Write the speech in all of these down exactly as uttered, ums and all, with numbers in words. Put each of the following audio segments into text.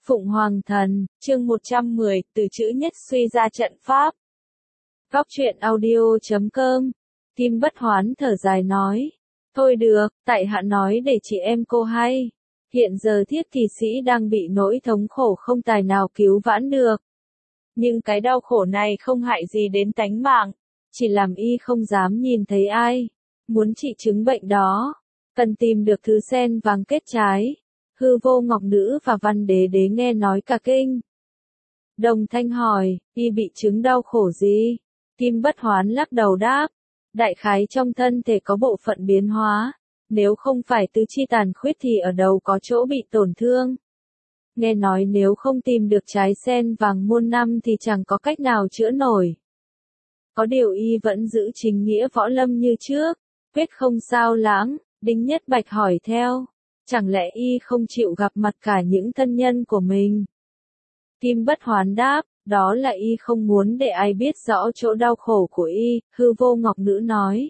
Phụng Hoàng Thần, chương một trăm mười, từ chữ nhất suy ra trận pháp. Góc truyện audio chấm com. Kim Bất Hoán thở dài nói. Thôi được, tại hạ nói để chị em cô hay. Hiện giờ thiết kỳ sĩ đang bị nỗi thống khổ không tài nào cứu vãn được. Nhưng cái đau khổ này không hại gì đến tánh mạng. Chỉ làm y không dám nhìn thấy ai. Muốn trị chứng bệnh đó, cần tìm được thứ sen vàng kết trái. Hư Vô Ngọc Nữ và Văn Đế Đế nghe nói cả kinh. Đồng thanh hỏi, y bị chứng đau khổ gì? Kim Bất Hoán lắc đầu đáp, đại khái trong thân thể có bộ phận biến hóa, nếu không phải tứ chi tàn khuyết thì ở đầu có chỗ bị tổn thương. Nghe nói nếu không tìm được trái sen vàng muôn năm thì chẳng có cách nào chữa nổi. Có điều y vẫn giữ chính nghĩa võ lâm như trước, quyết không sao lãng. Đinh Nhất Bạch hỏi theo. Chẳng lẽ y không chịu gặp mặt cả những thân nhân của mình? Kim Bất Hoán đáp, đó là y không muốn để ai biết rõ chỗ đau khổ của y. Hư Vô Ngọc Nữ nói.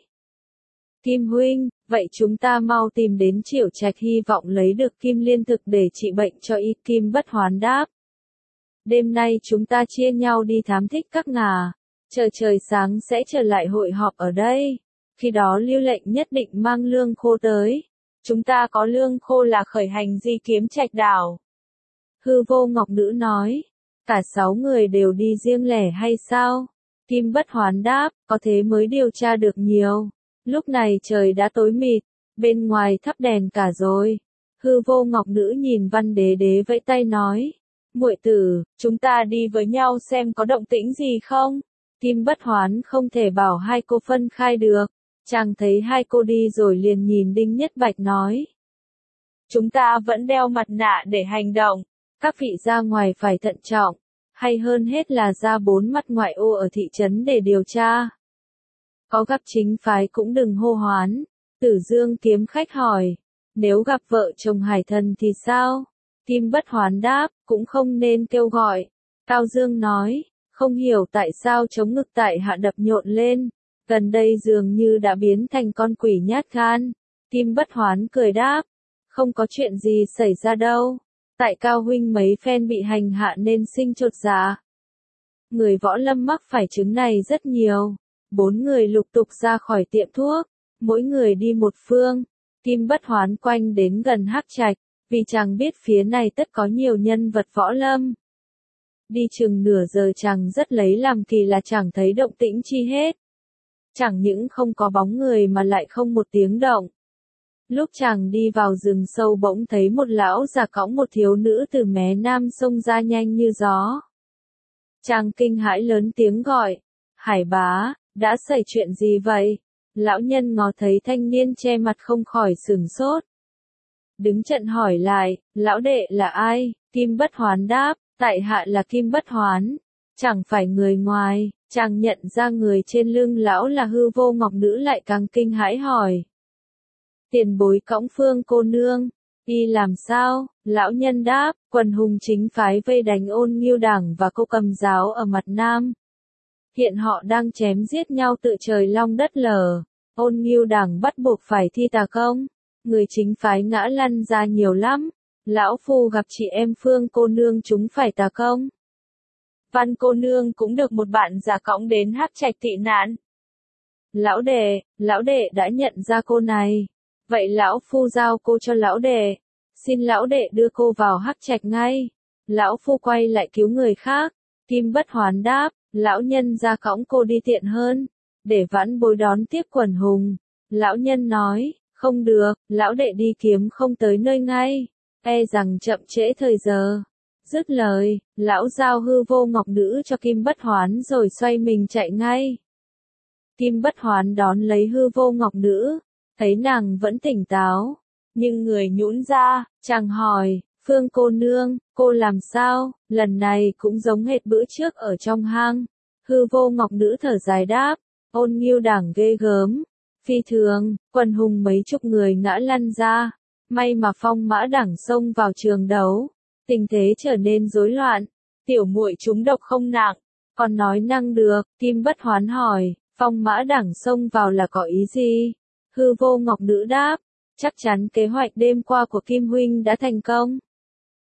Kim huynh, vậy chúng ta mau tìm đến Triểu Trạch hy vọng lấy được kim liên thực để trị bệnh cho y. Kim Bất Hoán đáp. Đêm nay chúng ta chia nhau đi thám thích các ngả, chờ trời sáng sẽ trở lại hội họp ở đây. Khi đó Lưu Lệnh nhất định mang lương khô tới. Chúng ta có lương khô là khởi hành di kiếm Trạch đảo. Hư Vô Ngọc Nữ nói. Cả sáu người đều đi riêng lẻ hay sao? Kim Bất Hoán đáp, có thế mới điều tra được nhiều. Lúc này trời đã tối mịt, bên ngoài thắp đèn cả rồi. Hư Vô Ngọc Nữ nhìn Văn Đế Đế vẫy tay nói. Muội tử, chúng ta đi với nhau xem có động tĩnh gì không? Kim Bất Hoán không thể bảo hai cô phân khai được. Chàng thấy hai cô đi rồi liền nhìn Đinh Nhất Bạch nói. Chúng ta vẫn đeo mặt nạ để hành động. Các vị ra ngoài phải thận trọng. Hay hơn hết là ra bốn mặt ngoại ô ở thị trấn để điều tra. Có gặp chính phái cũng đừng hô hoán. Tử Dương Kiếm Khách hỏi. Nếu gặp vợ chồng hải thần thì sao? Kim Bất Hoán đáp, cũng không nên kêu gọi. Cao Dương nói, không hiểu tại sao chống ngực tại hạ đập nhộn lên. Gần đây dường như đã biến thành con quỷ nhát gan. Kim Bất Hoán cười đáp. Không có chuyện gì xảy ra đâu. Tại Cao huynh mấy phen bị hành hạ nên sinh chột dạ. Người võ lâm mắc phải chứng này rất nhiều. Bốn người lục tục ra khỏi tiệm thuốc. Mỗi người đi một phương. Kim Bất Hoán quanh đến gần Hắc Trạch. Vì chàng biết phía này tất có nhiều nhân vật võ lâm. Đi chừng nửa giờ chàng rất lấy làm kỳ là chẳng thấy động tĩnh chi hết. Chẳng những không có bóng người mà lại không một tiếng động. Lúc chàng đi vào rừng sâu bỗng thấy một lão già cõng một thiếu nữ từ mé nam sông ra nhanh như gió. Chàng kinh hãi lớn tiếng gọi. Hải bá, đã xảy chuyện gì vậy? Lão nhân ngó thấy thanh niên che mặt không khỏi sửng sốt. Đứng trận hỏi lại, lão đệ là ai? Kim Bất Hoán đáp, tại hạ là Kim Bất Hoán. Chẳng phải người ngoài. Chàng nhận ra người trên lưng lão là Hư Vô Ngọc Nữ lại càng kinh hãi hỏi. Tiền bối cõng Phương cô nương, y làm sao? Lão nhân đáp, quần hùng chính phái vây đánh Ôn Ngưu Đảng và Cô Cầm Giáo ở mặt nam. Hiện họ đang chém giết nhau tự trời long đất lở. Ôn Ngưu Đảng bắt buộc phải thi tà công. Người chính phái ngã lăn ra nhiều lắm. Lão phu gặp chị em Phương cô nương chúng phải tà công. Văn cô nương cũng được một bạn già cõng đến Hắc Trạch tị nạn. Lão đệ, lão đệ đã nhận ra cô này. Vậy lão phu giao cô cho lão đệ. Xin lão đệ đưa cô vào Hắc Trạch ngay. Lão phu quay lại cứu người khác. Kim Bất Hoán đáp, lão nhân ra cõng cô đi tiện hơn. Để vãn bối đón tiếp quần hùng. Lão nhân nói, không được, lão đệ đi kiếm không tới nơi ngay. E rằng chậm trễ thời giờ. Dứt lời, lão giao Hư Vô Ngọc Nữ cho Kim Bất Hoán rồi xoay mình chạy ngay. Kim Bất Hoán đón lấy Hư Vô Ngọc Nữ, thấy nàng vẫn tỉnh táo, nhưng người nhũn ra, chàng hỏi, Phương cô nương, cô làm sao? Lần này cũng giống hệt bữa trước ở trong hang. Hư Vô Ngọc Nữ thở dài đáp, Ôn Ngưu Đảng ghê gớm, phi thường, quần hùng mấy chục người ngã lăn ra, may mà Phong Mã Đảng xông vào trường đấu. Tình thế trở nên rối loạn, tiểu muội trúng độc không nặng, còn nói năng được. Kim Bất Hoán hỏi, Phong Mã Đảng xông vào là có ý gì? Hư Vô Ngọc Nữ đáp, chắc chắn kế hoạch đêm qua của Kim huynh đã thành công.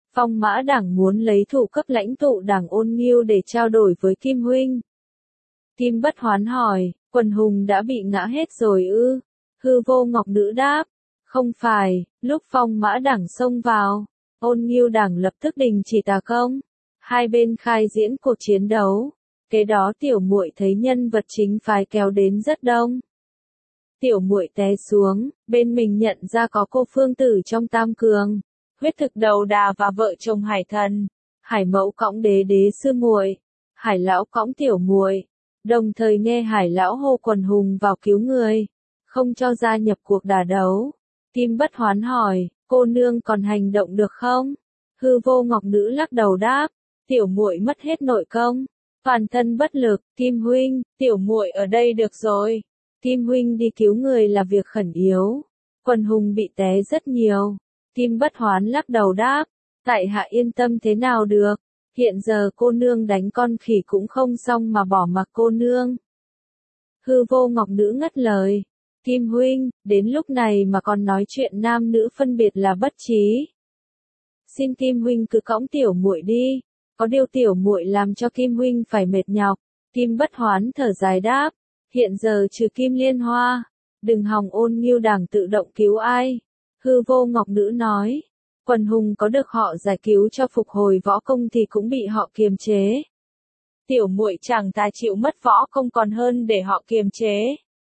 Phong Mã Đảng muốn lấy thủ cấp lãnh tụ Đảng Ôn Nghiêu để trao đổi với Kim huynh. Kim Bất Hoán hỏi, quần hùng đã bị ngã hết rồi ư? Hư Vô Ngọc Nữ đáp, không phải, lúc Phong Mã Đảng xông vào, Ôn Nghiêu Đảng lập tức đình chỉ tà công. Hai bên khai diễn cuộc chiến đấu. Kế đó tiểu muội thấy nhân vật chính phái kéo đến rất đông. Tiểu muội té xuống, bên mình nhận ra có cô Phương Tử trong Tam Cường, huyết thực đầu đà và vợ chồng Hải Thần, Hải Mẫu cõng đế đế sư muội, Hải Lão cõng tiểu muội, đồng thời nghe Hải Lão hô quần hùng vào cứu người, không cho gia nhập cuộc đả đấu. Kim Bất Hoán hỏi, cô nương còn hành động được không? Hư Vô Ngọc Nữ lắc đầu đáp, tiểu muội mất hết nội công, toàn thân bất lực. Kim huynh, tiểu muội ở đây được rồi. Kim huynh đi cứu người là việc khẩn yếu. Quần hùng bị té rất nhiều. Kim Bất Hoán lắc đầu đáp, tại hạ yên tâm thế nào được. Hiện giờ cô nương đánh con khỉ cũng không xong mà bỏ mặc cô nương. Hư Vô Ngọc Nữ ngắt lời. Kim huynh, đến lúc này mà còn nói chuyện nam nữ phân biệt là bất trí. Xin Kim huynh cứ cõng tiểu muội đi, có điều tiểu muội làm cho Kim huynh phải mệt nhọc. Kim Bất Hoán thở dài đáp, hiện giờ trừ Kim Liên Hoa, đừng hòng Ôn Nghiêu Đảng tự động cứu ai. Hư Vô Ngọc Nữ nói, quần hùng có được họ giải cứu cho phục hồi võ công thì cũng bị họ kiềm chế. Tiểu muội chẳng thà chịu mất võ công còn hơn để họ kiềm chế.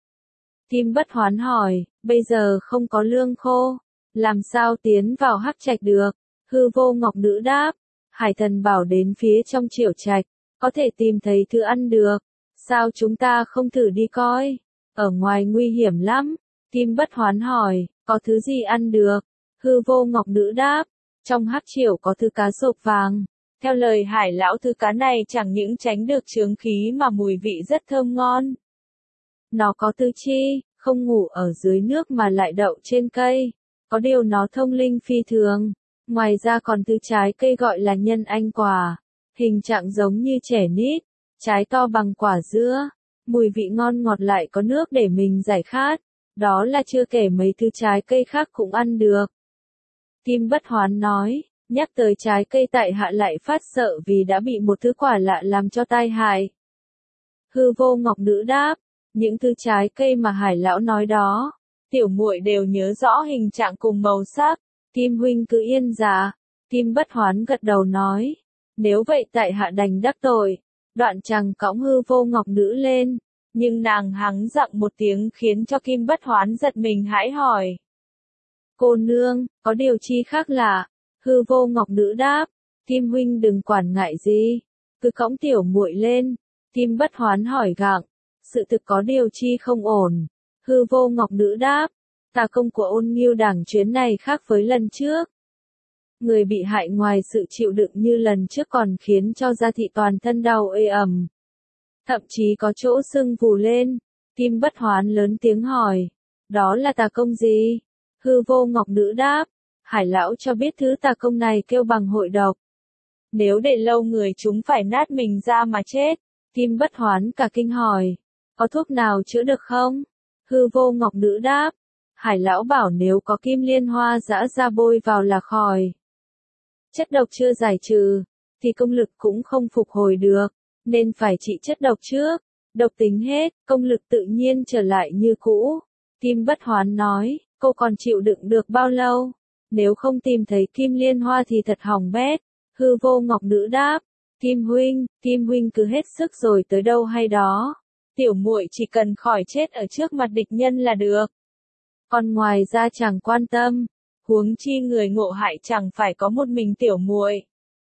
Kim Bất Hoán hỏi, bây giờ không có lương khô, làm sao tiến vào Hắc Trạch được? Hư Vô Ngọc Nữ đáp, Hải Thần bảo đến phía trong Triểu Trạch, có thể tìm thấy thứ ăn được, sao chúng ta không thử đi coi? Ở ngoài nguy hiểm lắm. Kim Bất Hoán hỏi, có thứ gì ăn được? Hư Vô Ngọc Nữ đáp, trong Hắc Triểu có thứ cá rộp vàng. Theo lời Hải Lão, thứ cá này chẳng những tránh được chướng khí mà mùi vị rất thơm ngon. Nó có tư chi, không ngủ ở dưới nước mà lại đậu trên cây, có điều nó thông linh phi thường. Ngoài ra còn thứ trái cây gọi là nhân anh quả, hình trạng giống như trẻ nít, trái to bằng quả dưa, mùi vị ngon ngọt lại có nước để mình giải khát, đó là chưa kể mấy thứ trái cây khác cũng ăn được. Kim Bất Hoán nói, nhắc tới trái cây tại hạ lại phát sợ vì đã bị một thứ quả lạ làm cho tai hại. Hư Vô Ngọc Nữ đáp, những thứ trái cây mà Hải Lão nói đó, tiểu muội đều nhớ rõ hình trạng cùng màu sắc. Kim huynh cứ yên dạ. Kim Bất Hoán gật đầu nói, nếu vậy tại hạ đành đắc tội. Đoạn chàng cõng Hư Vô Ngọc Nữ lên, nhưng nàng hắng giọng một tiếng khiến cho Kim Bất Hoán giật mình hãi hỏi. Cô nương, có điều chi khác lạ? Hư Vô Ngọc Nữ đáp, Kim huynh đừng quản ngại gì, cứ cõng tiểu muội lên. Kim Bất Hoán hỏi gặng, sự thực có điều chi không ổn? Hư Vô Ngọc Nữ đáp, tà công của Ôn Nghiêu Đảng chuyến này khác với lần trước. Người bị hại ngoài sự chịu đựng như lần trước còn khiến cho gia thị toàn thân đau ê ẩm. Thậm chí có chỗ sưng vù lên. Kim Bất Hoán lớn tiếng hỏi, đó là tà công gì? Hư Vô Ngọc Nữ đáp, Hải Lão cho biết thứ tà công này kêu bằng hội độc. Nếu để lâu người chúng phải nát mình ra mà chết. Kim Bất Hoán cả kinh hỏi, có thuốc nào chữa được không? Hư Vô Ngọc Nữ đáp, Hải Lão bảo nếu có Kim Liên Hoa giã ra bôi vào là khỏi. Chất độc chưa giải trừ, thì công lực cũng không phục hồi được, nên phải trị chất độc trước. Độc tính hết, công lực tự nhiên trở lại như cũ. Kim Bất Hoán nói, cô còn chịu đựng được bao lâu? Nếu không tìm thấy Kim Liên Hoa thì thật hỏng bét. Hư Vô Ngọc Nữ đáp, Kim huynh, Kim huynh cứ hết sức rồi tới đâu hay đó. Tiểu muội chỉ cần khỏi chết ở trước mặt địch nhân là được. Còn ngoài ra chẳng quan tâm, huống chi người ngộ hại chẳng phải có một mình tiểu muội.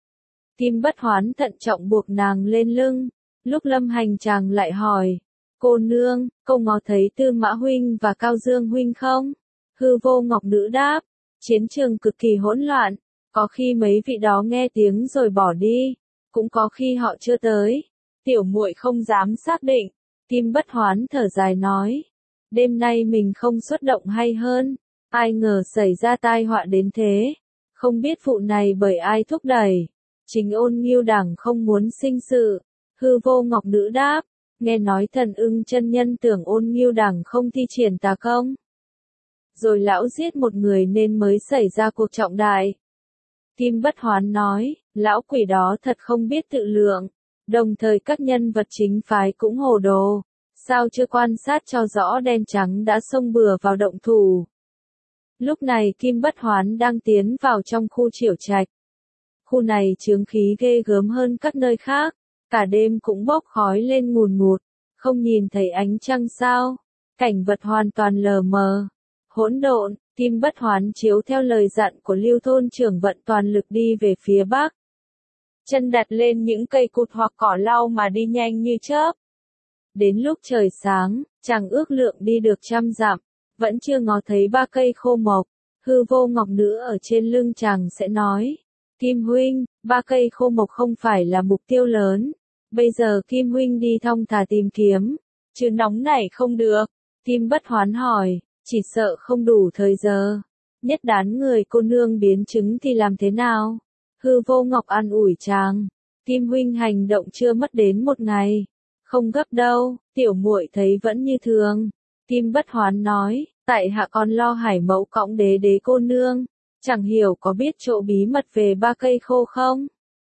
Kim Bất Hoán thận trọng buộc nàng lên lưng, lúc lâm hành chàng lại hỏi, cô nương, cô ngó thấy Tư Mã huynh và Cao Dương huynh không? Hư Vô Ngọc Nữ đáp, chiến trường cực kỳ hỗn loạn, có khi mấy vị đó nghe tiếng rồi bỏ đi, cũng có khi họ chưa tới, tiểu muội không dám xác định. Kim Bất Hoán thở dài nói, đêm nay mình không xuất động hay hơn, ai ngờ xảy ra tai họa đến thế, không biết vụ này bởi ai thúc đẩy, chính Ôn Nghiêu Đảng không muốn sinh sự. Hư Vô Ngọc Nữ đáp, nghe nói Thần Ưng chân nhân tưởng Ôn Nghiêu Đảng không thi triển tà công, rồi lão giết một người nên mới xảy ra cuộc trọng đại. Kim Bất Hoán nói, lão quỷ đó thật không biết tự lượng. Đồng thời các nhân vật chính phái cũng hồ đồ. Sao chưa quan sát cho rõ đen trắng đã xông bừa vào động thủ. Lúc này Kim Bất Hoán đang tiến vào trong khu Triểu Trạch. Khu này chướng khí ghê gớm hơn các nơi khác. Cả đêm cũng bốc khói lên ngùn ngụt. Không nhìn thấy ánh trăng sao. Cảnh vật hoàn toàn lờ mờ. Hỗn độn. Kim Bất Hoán chiếu theo lời dặn của Lưu thôn trưởng vận toàn lực đi về phía bắc. Chân đặt lên những cây cụt hoặc cỏ lau mà đi nhanh như chớp. Đến lúc trời sáng, chàng ước lượng đi được trăm dặm, vẫn chưa ngó thấy ba cây khô mộc. Hư Vô Ngọc Nữ ở trên lưng chàng sẽ nói, Kim huynh, ba cây khô mộc không phải là mục tiêu lớn. Bây giờ Kim huynh đi thong thả tìm kiếm, chứ nóng này không được. Kim Bất Hoán hỏi, chỉ sợ không đủ thời giờ. Nhất đán người cô nương biến chứng thì làm thế nào? Hư Vô Ngọc an ủi chàng, Kim huynh hành động chưa mất đến một ngày. Không gấp đâu, tiểu muội thấy vẫn như thường. Kim Bất Hoán nói, tại hạ còn lo Hải Mẫu cõng đế đế cô nương. Chẳng hiểu có biết chỗ bí mật về ba cây khô không?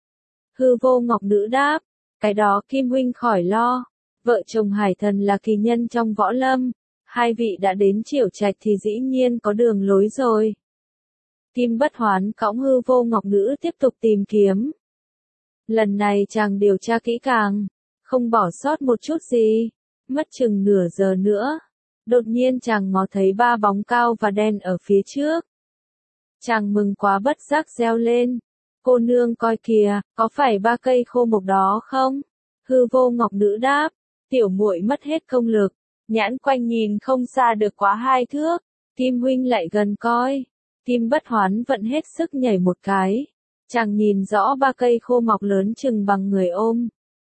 Hư Vô Ngọc Nữ đáp, cái đó Kim huynh khỏi lo. Vợ chồng Hải Thần là kỳ nhân trong võ lâm. Hai vị đã đến Triểu Trạch thì dĩ nhiên có đường lối rồi. Kim Bất Hoán cõng Hư Vô Ngọc Nữ tiếp tục tìm kiếm. Lần này chàng điều tra kỹ càng, không bỏ sót một chút gì. Mất chừng nửa giờ nữa. Đột nhiên chàng ngó thấy ba bóng cao và đen ở phía trước. Chàng mừng quá bất giác reo lên. Cô nương coi kìa, có phải ba cây khô mộc đó không? Hư Vô Ngọc Nữ đáp, tiểu muội mất hết công lực. Nhãn quanh nhìn không xa được quá hai thước. Kim huynh lại gần coi. Kim Bất Hoán vận hết sức nhảy một cái. Chàng nhìn rõ ba cây khô mọc lớn chừng bằng người ôm.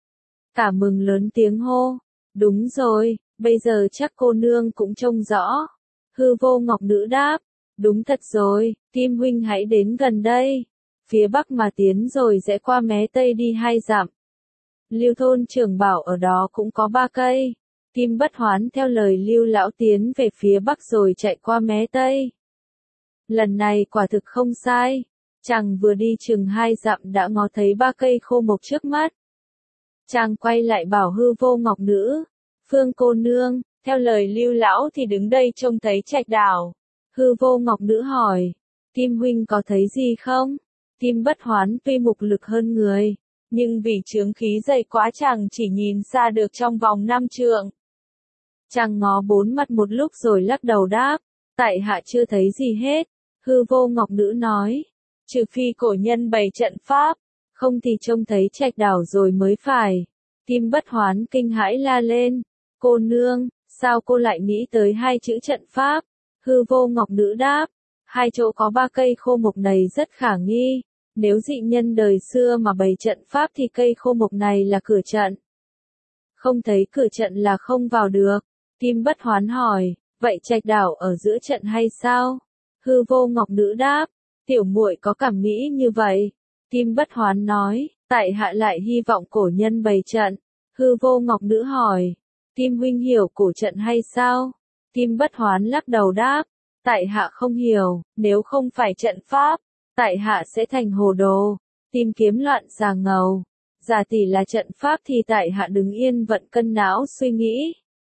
Cả mừng lớn tiếng hô. Đúng rồi, bây giờ chắc cô nương cũng trông rõ. Hư Vô Ngọc Nữ đáp. Đúng thật rồi, Kim huynh hãy đến gần đây. Phía bắc mà tiến rồi rẽ qua mé tây đi hai dặm. Lưu thôn trưởng bảo ở đó cũng có ba cây. Kim Bất Hoán theo lời Lưu lão tiến về phía bắc rồi chạy qua mé tây. Lần này quả thực không sai. Chàng vừa đi chừng hai dặm đã ngó thấy ba cây khô mộc trước mắt. Chàng quay lại bảo Hư Vô Ngọc Nữ, Phương cô nương, theo lời Lưu lão thì đứng đây trông thấy trạch đảo. Hư Vô Ngọc Nữ hỏi, Kim huynh có thấy gì không? Kim Bất Hoán tuy mục lực hơn người, nhưng vì chướng khí dày quá chàng chỉ nhìn xa được trong vòng năm trượng. Chàng ngó bốn mặt một lúc rồi lắc đầu đáp, tại hạ chưa thấy gì hết. Hư Vô Ngọc Nữ nói, trừ phi cổ nhân bày trận pháp, không thì trông thấy trạch đảo rồi mới phải. Kim Bất Hoán kinh hãi la lên, cô nương, sao cô lại nghĩ tới hai chữ trận pháp? Hư Vô Ngọc Nữ đáp, hai chỗ có ba cây khô mộc này rất khả nghi. Nếu dị nhân đời xưa mà bày trận pháp thì cây khô mộc này là cửa trận. Không thấy cửa trận là không vào được. Kim Bất Hoán hỏi, vậy trạch đảo ở giữa trận hay sao? Hư Vô Ngọc Nữ đáp, tiểu muội có cảm nghĩ như vậy. Kim Bất Hoán nói, tại hạ lại hy vọng cổ nhân bày trận. Hư Vô Ngọc Nữ hỏi, Kim huynh hiểu cổ trận hay sao? Kim Bất Hoán lắc đầu đáp, tại hạ không hiểu, nếu không phải trận pháp, tại hạ sẽ thành hồ đồ, tìm kiếm loạn xà ngầu. Giả tỷ là trận pháp thì tại hạ đứng yên vận cân não suy nghĩ.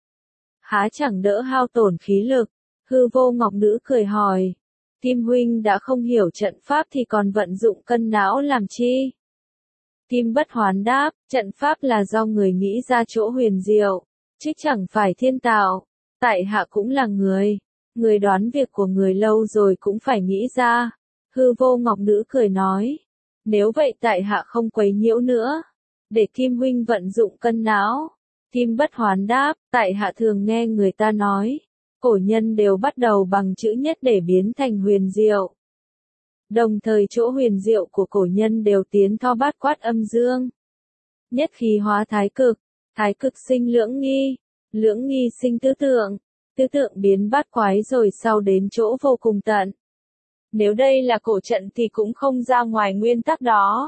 Há chẳng đỡ hao tổn khí lực. Hư Vô Ngọc Nữ cười hỏi, Kim huynh đã không hiểu trận pháp thì còn vận dụng cân não làm chi? Kim Bất Hoán đáp, trận pháp là do người nghĩ ra chỗ huyền diệu, chứ chẳng phải thiên tạo. Tại hạ cũng là người, người đoán việc của người lâu rồi cũng phải nghĩ ra. Hư Vô Ngọc Nữ cười nói, nếu vậy tại hạ không quấy nhiễu nữa, để Kim huynh vận dụng cân não. Kim Bất Hoán đáp, tại hạ thường nghe người ta nói, cổ nhân đều bắt đầu bằng chữ nhất để biến thành huyền diệu. Đồng thời chỗ huyền diệu của cổ nhân đều tiến tho bát quát âm dương. Nhất khí hóa thái cực, thái cực sinh lưỡng nghi, lưỡng nghi sinh tứ tượng, tứ tượng biến bát quái rồi sau đến chỗ vô cùng tận. Nếu đây là cổ trận thì cũng không ra ngoài nguyên tắc đó.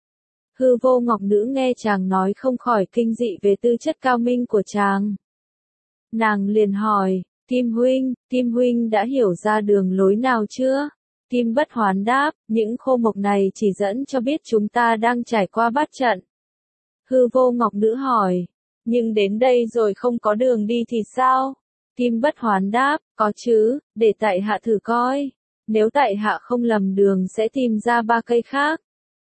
Hư Vô Ngọc Nữ nghe chàng nói không khỏi kinh dị về tư chất cao minh của chàng. Nàng liền hỏi, Kim huynh, Kim huynh đã hiểu ra đường lối nào chưa? Kim Bất Hoán đáp, những khô mộc này chỉ dẫn cho biết chúng ta đang trải qua bát trận. Hư Vô Ngọc Nữ hỏi, nhưng đến đây rồi không có đường đi thì sao? Kim Bất Hoán đáp, có chứ, để tại hạ thử coi. Nếu tại hạ không lầm đường sẽ tìm ra ba cây khác.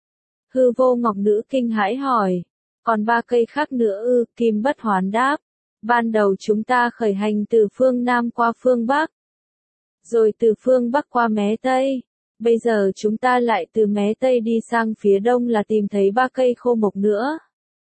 Hư Vô Ngọc Nữ kinh hãi hỏi, còn ba cây khác nữa ư? Kim Bất Hoán đáp, ban đầu chúng ta khởi hành từ phương Nam qua phương Bắc, rồi từ phương Bắc qua mé Tây. Bây giờ chúng ta lại từ mé Tây đi sang phía Đông là tìm thấy ba cây khô mộc nữa.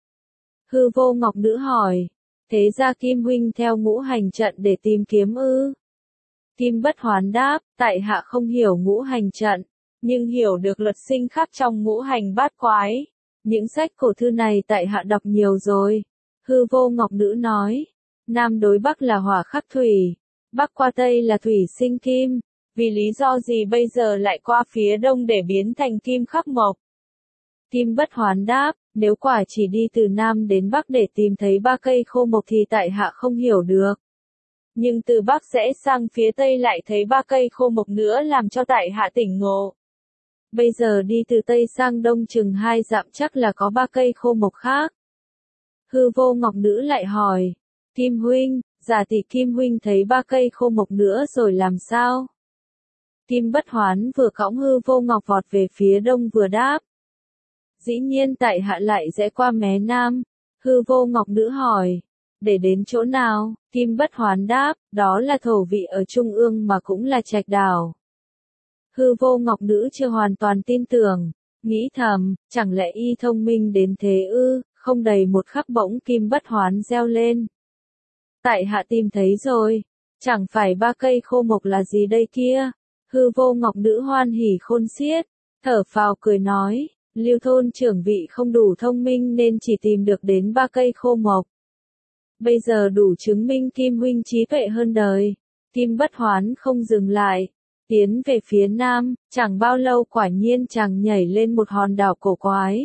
Hư Vô Ngọc Nữ hỏi, thế ra Kim huynh theo ngũ hành trận để tìm kiếm ư? Kim Bất Hoán đáp, tại hạ không hiểu ngũ hành trận, nhưng hiểu được luật sinh khắc trong ngũ hành bát quái. Những sách cổ thư này tại hạ đọc nhiều rồi. Hư Vô Ngọc Nữ nói, Nam đối Bắc là hỏa khắc thủy, Bắc qua Tây là thủy sinh kim, vì lý do gì bây giờ lại qua phía Đông để biến thành kim khắc mộc? Kim Bất Hoán đáp, nếu quả chỉ đi từ Nam đến Bắc để tìm thấy ba cây khô mộc thì tại hạ không hiểu được. Nhưng từ Bắc rẽ sang phía Tây lại thấy ba cây khô mộc nữa làm cho tại hạ tỉnh ngộ. Bây giờ đi từ Tây sang Đông chừng hai dặm chắc là có ba cây khô mộc khác. Hư Vô Ngọc Nữ lại hỏi, Kim huynh, giả tỷ Kim huynh thấy ba cây khô mộc nữa rồi làm sao? Kim Bất Hoán vừa cõng Hư Vô Ngọc vọt về phía Đông vừa đáp, dĩ nhiên tại hạ lại rẽ qua mé Nam. Hư Vô Ngọc Nữ hỏi, để đến chỗ nào? Kim Bất Hoán đáp, đó là thổ vị ở trung ương mà cũng là trạch đảo. Hư Vô Ngọc Nữ chưa hoàn toàn tin tưởng, nghĩ thầm, chẳng lẽ y thông minh đến thế ư? Không đầy một khắc bỗng Kim Bất Hoán reo lên, tại hạ tìm thấy rồi, chẳng phải ba cây khô mộc là gì đây kia? Hư Vô Ngọc Nữ hoan hỉ khôn xiết, thở phào cười nói, Lưu thôn trưởng vị không đủ thông minh nên chỉ tìm được đến ba cây khô mộc. Bây giờ đủ chứng minh Kim huynh trí tuệ hơn đời. Kim Bất Hoán không dừng lại, tiến về phía Nam, chẳng bao lâu quả nhiên chàng nhảy lên một hòn đảo cổ quái.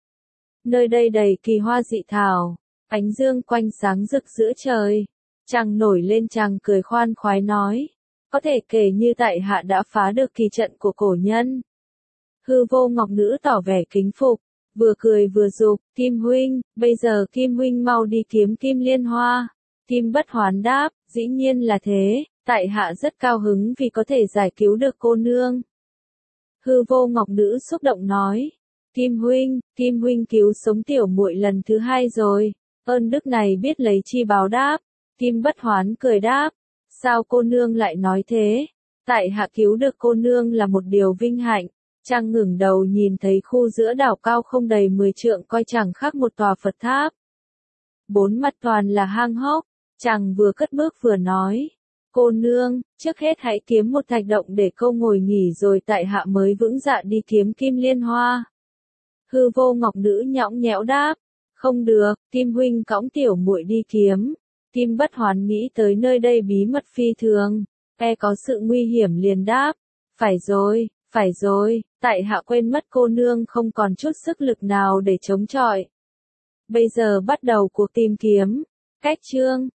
Nơi đây đầy kỳ hoa dị thảo, ánh dương quanh sáng rực giữa trời. Chàng nổi lên chàng cười khoan khoái nói, có thể kể như tại hạ đã phá được kỳ trận của cổ nhân. Hư Vô Ngọc Nữ tỏ vẻ kính phục, vừa cười vừa dục, Kim huynh, bây giờ Kim huynh mau đi kiếm Kim Liên Hoa. Kim Bất Hoán đáp, dĩ nhiên là thế, tại hạ rất cao hứng vì có thể giải cứu được cô nương. Hư Vô Ngọc Nữ xúc động nói, Kim huynh, Kim huynh cứu sống tiểu muội lần thứ hai rồi, ơn đức này biết lấy chi báo đáp. Kim Bất Hoán cười đáp, sao cô nương lại nói thế? Tại hạ cứu được cô nương là một điều vinh hạnh. Chàng ngẩng đầu nhìn thấy khu giữa đảo cao không đầy mười trượng coi chẳng khác một tòa Phật tháp. Bốn mặt toàn là hang hốc, chàng vừa cất bước vừa nói, cô nương, trước hết hãy kiếm một thạch động để câu ngồi nghỉ rồi tại hạ mới vững dạ đi kiếm Kim Liên Hoa. Hư Vô Ngọc Nữ nhõng nhẽo đáp, không được, Kim huynh cõng tiểu muội đi kiếm. Kim Bất Hoán nghĩ tới nơi đây bí mật phi thường, e có sự nguy hiểm liền đáp, phải rồi, phải rồi, tại hạ quên mất cô nương không còn chút sức lực nào để chống chọi. Bây giờ bắt đầu cuộc tìm kiếm. Cách chương